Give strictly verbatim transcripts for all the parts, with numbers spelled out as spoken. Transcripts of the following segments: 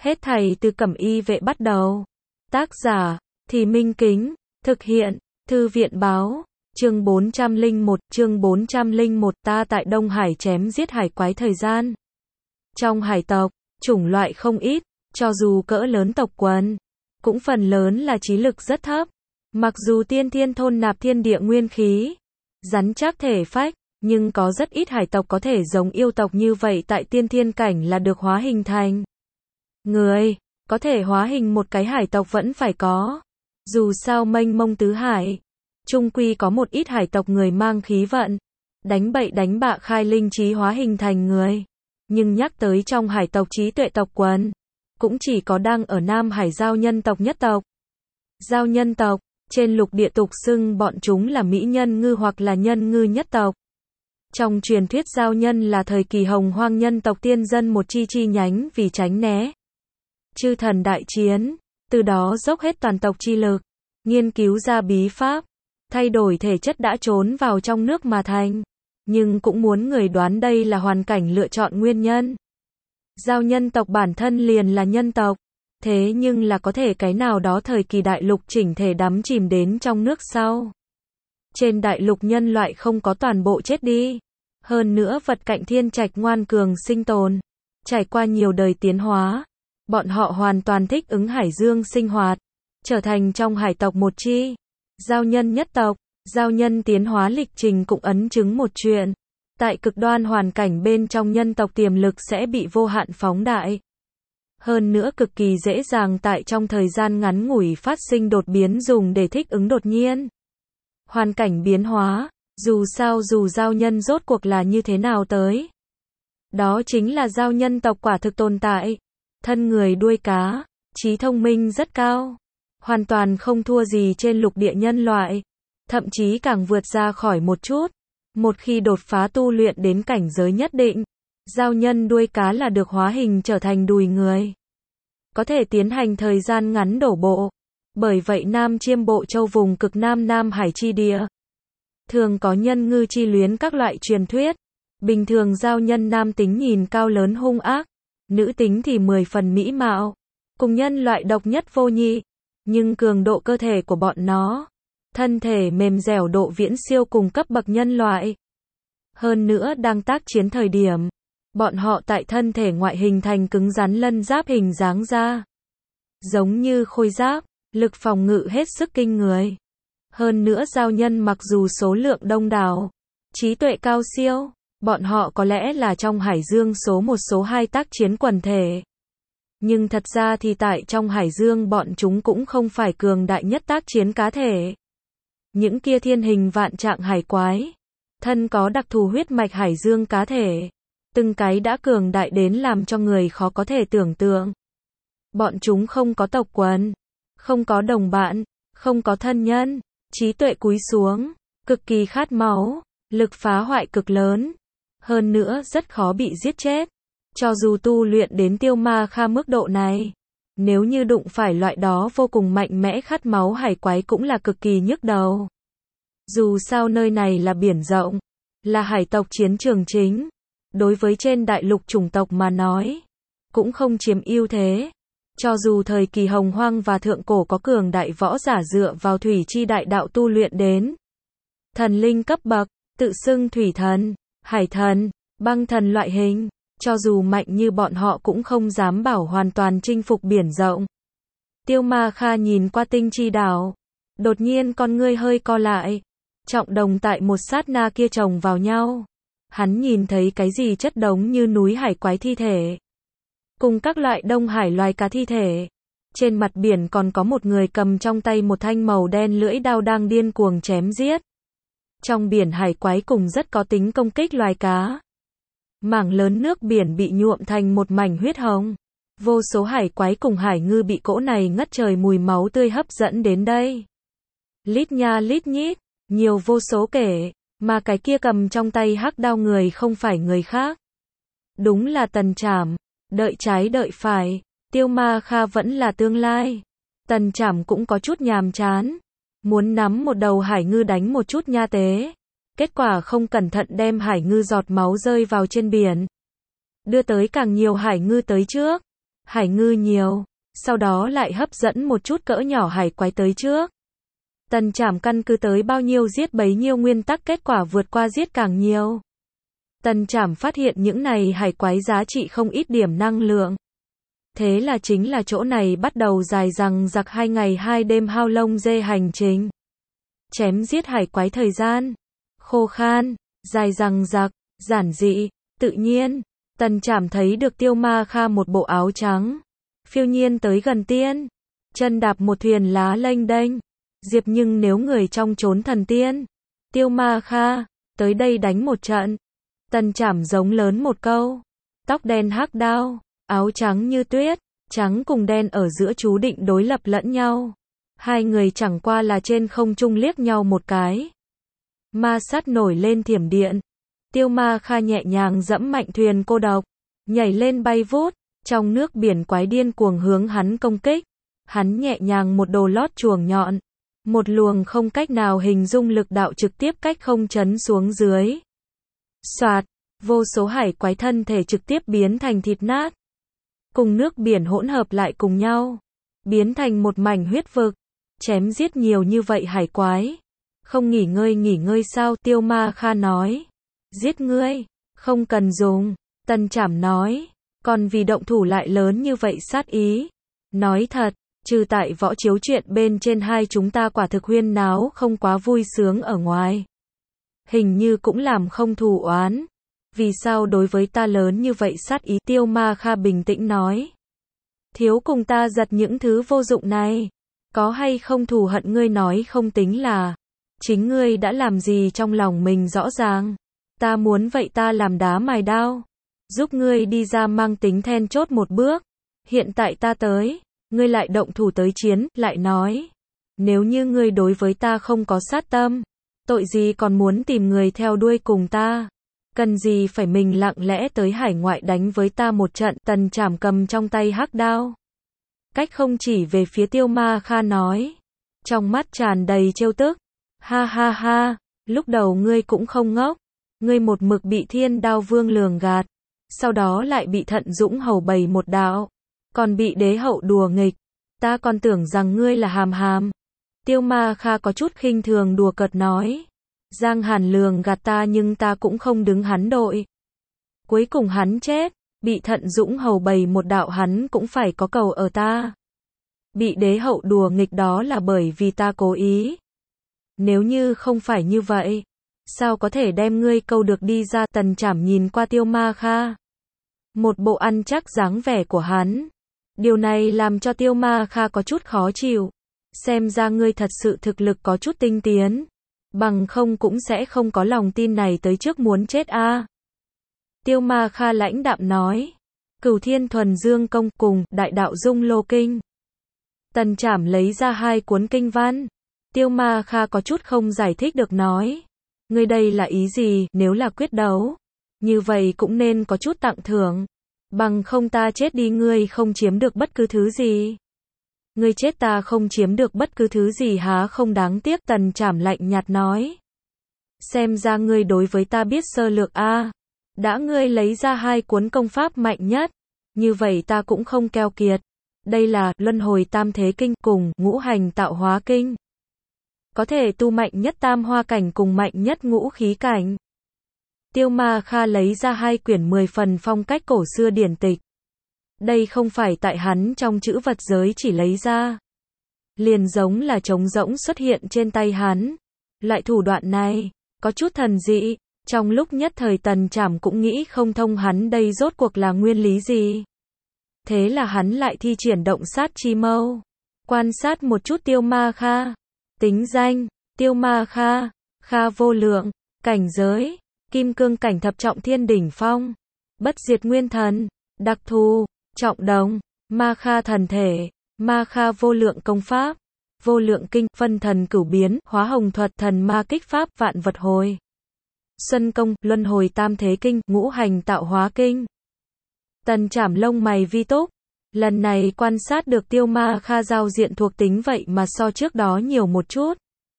Hết thảy từ Cẩm Y Vệ bắt đầu. Tác giả, Thì Minh Kính, thực hiện, Thư viện báo, chương bốn trăm lẻ một, chương bốn trăm lẻ một, ta tại Đông Hải chém giết hải quái thời gian. Trong hải tộc, chủng loại không ít, cho dù cỡ lớn tộc quần, cũng phần lớn là trí lực rất thấp. Mặc dù tiên thiên thôn nạp thiên địa nguyên khí, rắn chắc thể phách, nhưng có rất ít hải tộc có thể giống yêu tộc như vậy tại tiên thiên cảnh là được hóa hình thành người. Có thể hóa hình một cái hải tộc vẫn phải có. Dù sao mênh mông tứ hải, chung quy có một ít hải tộc người mang khí vận, đánh bậy đánh bạ khai linh trí hóa hình thành người. Nhưng nhắc tới trong hải tộc trí tuệ tộc quần, cũng chỉ có đang ở Nam Hải giao nhân tộc nhất tộc. Giao nhân tộc, trên lục địa tục xưng bọn chúng là mỹ nhân ngư hoặc là nhân ngư nhất tộc. Trong truyền thuyết giao nhân là thời kỳ hồng hoang nhân tộc tiên dân một chi chi nhánh vì tránh né chư thần đại chiến, từ đó dốc hết toàn tộc chi lực, nghiên cứu ra bí pháp, thay đổi thể chất đã trốn vào trong nước mà thành. Nhưng cũng muốn người đoán đây là hoàn cảnh lựa chọn nguyên nhân. Giao nhân tộc bản thân liền là nhân tộc, thế nhưng là có thể cái nào đó thời kỳ đại lục chỉnh thể đắm chìm đến trong nước sau. Trên đại lục nhân loại không có toàn bộ chết đi. Hơn nữa vật cạnh thiên trạch ngoan cường sinh tồn. Trải qua nhiều đời tiến hóa, bọn họ hoàn toàn thích ứng hải dương sinh hoạt, trở thành trong hải tộc một chi. Giao nhân nhất tộc, giao nhân tiến hóa lịch trình cũng ấn chứng một chuyện. Tại cực đoan hoàn cảnh bên trong nhân tộc tiềm lực sẽ bị vô hạn phóng đại. Hơn nữa cực kỳ dễ dàng tại trong thời gian ngắn ngủi phát sinh đột biến dùng để thích ứng đột nhiên. Hoàn cảnh biến hóa, dù sao dù giao nhân rốt cuộc là như thế nào tới. Đó chính là giao nhân tộc quả thực tồn tại. Thân người đuôi cá, trí thông minh rất cao. Hoàn toàn không thua gì trên lục địa nhân loại. Thậm chí càng vượt ra khỏi một chút. Một khi đột phá tu luyện đến cảnh giới nhất định, giao nhân đuôi cá là được hóa hình trở thành đùi người. Có thể tiến hành thời gian ngắn đổ bộ. Bởi vậy Nam Chiêm Bộ Châu vùng cực Nam Nam Hải chi địa thường có nhân ngư chi luyến các loại truyền thuyết. Bình thường giao nhân nam tính nhìn cao lớn hung ác, nữ tính thì mười phần mỹ mạo, cùng nhân loại độc nhất vô nhị. Nhưng cường độ cơ thể của bọn nó, thân thể mềm dẻo độ viễn siêu cùng cấp bậc nhân loại. Hơn nữa đang tác chiến thời điểm, bọn họ tại thân thể ngoại hình thành cứng rắn lân giáp hình dáng ra, giống như khôi giáp, lực phòng ngự hết sức kinh người. Hơn nữa giao nhân mặc dù số lượng đông đảo, trí tuệ cao siêu, bọn họ có lẽ là trong hải dương số một số hai tác chiến quần thể. Nhưng thật ra thì tại trong hải dương bọn chúng cũng không phải cường đại nhất tác chiến cá thể. Những kia thiên hình vạn trạng hải quái, thân có đặc thù huyết mạch hải dương cá thể, từng cái đã cường đại đến làm cho người khó có thể tưởng tượng. Bọn chúng không có tộc quần, không có đồng bạn, không có thân nhân, trí tuệ cúi xuống, cực kỳ khát máu, lực phá hoại cực lớn, hơn nữa rất khó bị giết chết. Cho dù tu luyện đến tiêu ma kha mức độ này, nếu như đụng phải loại đó vô cùng mạnh mẽ khát máu hải quái cũng là cực kỳ nhức đầu. Dù sao nơi này là biển rộng, là hải tộc chiến trường chính, đối với trên đại lục chủng tộc mà nói, cũng không chiếm ưu thế. Cho dù thời kỳ hồng hoang và thượng cổ có cường đại võ giả dựa vào thủy chi đại đạo tu luyện đến thần linh cấp bậc, tự xưng thủy thần, hải thần, băng thần loại hình, cho dù mạnh như bọn họ cũng không dám bảo hoàn toàn chinh phục biển rộng. Tiêu Ma Kha nhìn qua tinh chi đảo, đột nhiên con ngươi hơi co lại, trọng đồng tại một sát na kia chồng vào nhau. Hắn nhìn thấy cái gì chất đống như núi hải quái thi thể, cùng các loại đông hải loài cá thi thể. Trên mặt biển còn có một người cầm trong tay một thanh màu đen lưỡi đao đang điên cuồng chém giết. Trong biển hải quái cùng rất có tính công kích loài cá. Mảng lớn nước biển bị nhuộm thành một mảnh huyết hồng. Vô số hải quái cùng hải ngư bị cỗ này ngất trời mùi máu tươi hấp dẫn đến đây. Lít nha lít nhít, nhiều vô số kể, mà cái kia cầm trong tay hắc đao người không phải người khác. Đúng là Tần Trảm. Đợi trái đợi phải, Tiêu Ma Kha vẫn là tương lai. Tần Trảm cũng có chút nhàm chán, muốn nắm một đầu hải ngư đánh một chút nha tế. Kết quả không cẩn thận đem hải ngư giọt máu rơi vào trên biển, đưa tới càng nhiều hải ngư tới trước. hải ngư nhiều, sau đó lại hấp dẫn một chút cỡ nhỏ hải quái tới trước. Tần Trảm căn cứ tới bao nhiêu giết bấy nhiêu nguyên tắc, kết quả vượt qua giết càng nhiều. Tần Trảm phát hiện những này hải quái giá trị không ít điểm năng lượng. Thế là chính là chỗ này bắt đầu dài dằng dặc hai ngày hai đêm hao lông dê hành trình. Chém giết hải quái thời gian khô khan, dài dằng dặc, giản dị, tự nhiên. Tần Trảm thấy được Tiêu Ma Kha một bộ áo trắng, phiêu nhiên tới gần tiên, chân đạp một thuyền lá lênh đênh. Diệp nhưng nếu người trong chốn thần tiên, Tiêu Ma Kha, tới đây đánh một trận. Tần Trảm giống lớn một câu, tóc đen hắc đao, áo trắng như tuyết, trắng cùng đen ở giữa chú định đối lập lẫn nhau. Hai người chẳng qua là trên không trung liếc nhau một cái. Ma sát nổi lên thiểm điện. Tiêu Ma Kha nhẹ nhàng dẫm mạnh thuyền cô độc, nhảy lên bay vút, trong nước biển quái điên cuồng hướng hắn công kích. Hắn nhẹ nhàng một đồ lót chuồng nhọn, một luồng không cách nào hình dung lực đạo trực tiếp cách không chấn xuống dưới. Soạt, vô số hải quái thân thể trực tiếp biến thành thịt nát, cùng nước biển hỗn hợp lại cùng nhau, biến thành một mảnh huyết vực. Chém giết nhiều như vậy hải quái, không nghỉ ngơi nghỉ ngơi sao? Tiêu Ma Kha nói. Giết ngươi, không cần dùng. Tần Trảm nói. Còn vì động thủ lại lớn như vậy sát ý. Nói thật, trừ tại võ chiếu chuyện bên trên hai chúng ta quả thực huyên náo không quá vui sướng ở ngoài, hình như cũng làm không thù oán. Vì sao đối với ta lớn như vậy sát ý? Tiêu Ma Kha bình tĩnh nói. Thiếu cùng ta giật những thứ vô dụng này. Có hay không thù hận ngươi nói không tính là. Chính ngươi đã làm gì trong lòng mình rõ ràng. Ta muốn vậy ta làm đá mài đao, giúp ngươi đi ra mang tính then chốt một bước. Hiện tại ta tới, ngươi lại động thủ tới chiến, lại nói. Nếu như ngươi đối với ta không có sát tâm, tội gì còn muốn tìm người theo đuôi cùng ta. Cần gì phải mình lặng lẽ tới hải ngoại đánh với ta một trận? Tần Trảm cầm trong tay hắc đao, cách không chỉ về phía Tiêu Ma Kha nói, trong mắt tràn đầy trêu tức. Ha ha ha, lúc đầu ngươi cũng không ngốc, ngươi một mực bị Thiên Đao Vương lường gạt, sau đó lại bị Thận Dũng hầu bày một đạo, còn bị đế hậu đùa nghịch, ta còn tưởng rằng ngươi là hàm hàm. Tiêu Ma Kha có chút khinh thường đùa cợt nói, Giang Hàn lường gạt ta nhưng ta cũng không đứng hắn đội. Cuối cùng hắn chết, bị Thận Dũng hầu bày một đạo hắn cũng phải có cầu ở ta. Bị đế hậu đùa nghịch đó là bởi vì ta cố ý. Nếu như không phải như vậy, sao có thể đem ngươi câu được đi ra? Tần Trảm nhìn qua Tiêu Ma Kha, một bộ ăn chắc dáng vẻ của hắn. Điều này làm cho Tiêu Ma Kha có chút khó chịu. Xem ra ngươi thật sự thực lực có chút tinh tiến, bằng không cũng sẽ không có lòng tin này tới trước muốn chết a. À. Tiêu Ma Kha lãnh đạm nói, Cửu Thiên Thuần Dương Công cùng Đại Đạo Dung Lô Kinh. Tần Trảm lấy ra hai cuốn kinh văn. Tiêu Ma Kha có chút không giải thích được nói, ngươi đây là ý gì? Nếu là quyết đấu, như vậy cũng nên có chút tặng thưởng, bằng không ta chết đi ngươi không chiếm được bất cứ thứ gì. Ngươi chết ta không chiếm được bất cứ thứ gì há không đáng tiếc? Tần Trảm lạnh nhạt nói, xem ra ngươi đối với ta biết sơ lược a. À. Đã ngươi lấy ra hai cuốn công pháp mạnh nhất, như vậy ta cũng không keo kiệt. Đây là Luân Hồi Tam Thế Kinh cùng Ngũ Hành Tạo Hóa Kinh. Có thể tu mạnh nhất tam hoa cảnh cùng mạnh nhất ngũ khí cảnh. Tiêu Ma Kha lấy ra hai quyển mười phần phong cách cổ xưa điển tịch. Đây không phải tại hắn trong chữ vật giới chỉ lấy ra, liền giống là trống rỗng xuất hiện trên tay hắn. Loại thủ đoạn này có chút thần dị, trong lúc nhất thời Tần Trảm cũng nghĩ không thông hắn đây rốt cuộc là nguyên lý gì. Thế là hắn lại thi triển động sát chi mâu, quan sát một chút Tiêu Ma Kha. Tính danh, Tiêu Ma Kha, Kha vô lượng, cảnh giới, kim cương cảnh thập trọng thiên đỉnh phong, bất diệt nguyên thần, đặc thù, trọng đồng, Ma Kha thần thể, Ma Kha vô lượng công pháp, vô lượng kinh, phân thần cửu biến, hóa hồng thuật, thần ma kích pháp, vạn vật hồi xuân công, luân hồi tam thế kinh, ngũ hành tạo hóa kinh. Tần Trảm lông mày vi túc, lần này quan sát được Tiêu Ma Kha giao diện thuộc tính vậy mà so trước đó nhiều một chút.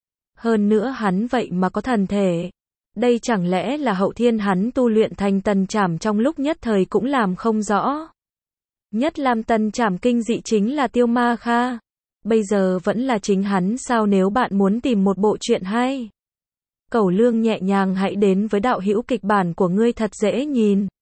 Hơn nữa hắn vậy mà có thần thể. Đây chẳng lẽ là hậu thiên hắn tu luyện thành? Tần Trảm trong lúc nhất thời cũng làm không rõ. Nhất Lam Tân Trảm kinh dị chính là Tiêu Ma Kha. Bây giờ vẫn là chính hắn sao nếu bạn muốn tìm một bộ truyện hay. Cẩu Lương nhẹ nhàng hãy đến với đạo hữu kịch bản của ngươi thật dễ nhìn.